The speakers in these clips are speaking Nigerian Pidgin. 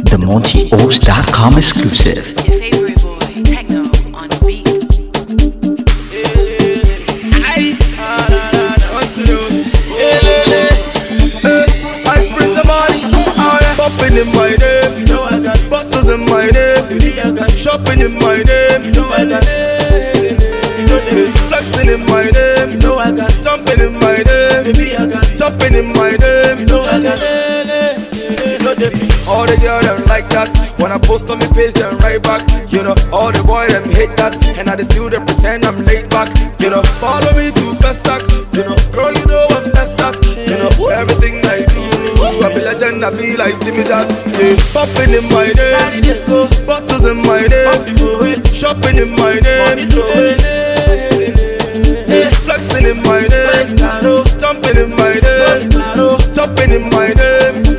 The MontyOs.com exclusive. Your favorite boy, Techno on the beat. I spring some money, popping in my name. You know I got bottles in my name. I got shopping in my name. You know I got flexing in my name. You know I got jumping in my name. Baby, I got jumping in my name. You know I got all the girls them like that. When I post on my page, them right back. You know, all the boys them hate that. And I just still they pretend I'm laid back. You know, follow me to best stack. You know, girl, you know I'm best at. You know, everything I do, I be legend, I be like Jimmy Jazz. Yeah. Popping in my name, bottles in my name, shopping in my name, flexing in my name, jumping in my name, jumping in my name.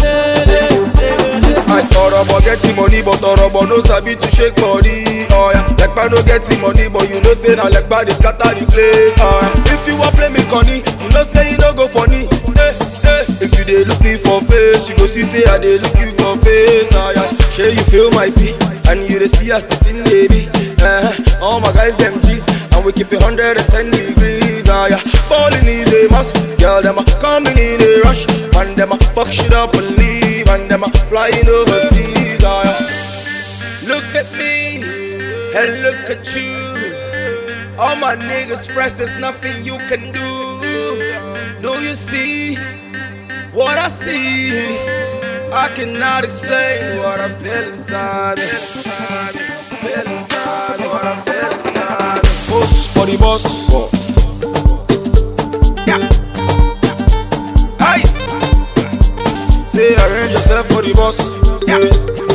I thought about getting money, but thought about no sabi to shake body. Oh yeah, like man no getting money, but you know say na like bad they scatter the place. Oh yeah, if you want play me conny, you know say you don't go funny. Hey, hey. If you dey look me for face, you go see say I dey look you for face. Oh yeah, sure you feel my beat, and you dey see us the thing baby. All my guys them G's, and we keep it 110 degrees. Oh yeah, balling is a must. Girl them a coming in a rush, and them a fuck shit up and leave, and them a flying overseas. Oh yeah. Look at me and look at you. All my niggas fresh, there's nothing you can do. Do you see what I see? I cannot explain what I feel inside. Feel inside, what I feel inside. Boss for the boss. Yeah. Ice. Say arrange yourself for the boss. Yeah.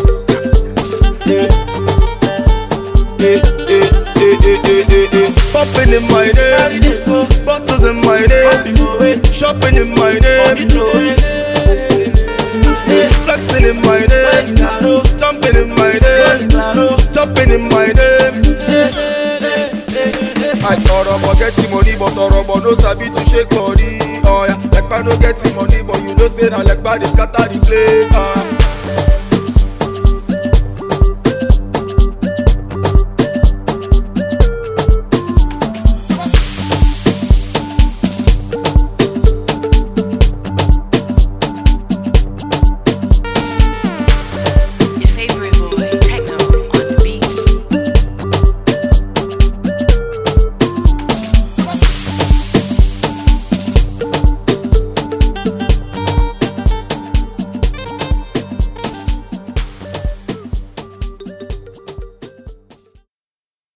Popping in my name, bottles in my name, shopping in my name, flexing in my name, jumping in my name, jumping in my name. I thought about getting money, but thought about no sabi to shake body. Oh yeah, like man no getting money, but you know say na like bad they scatter the place. Oh yeah.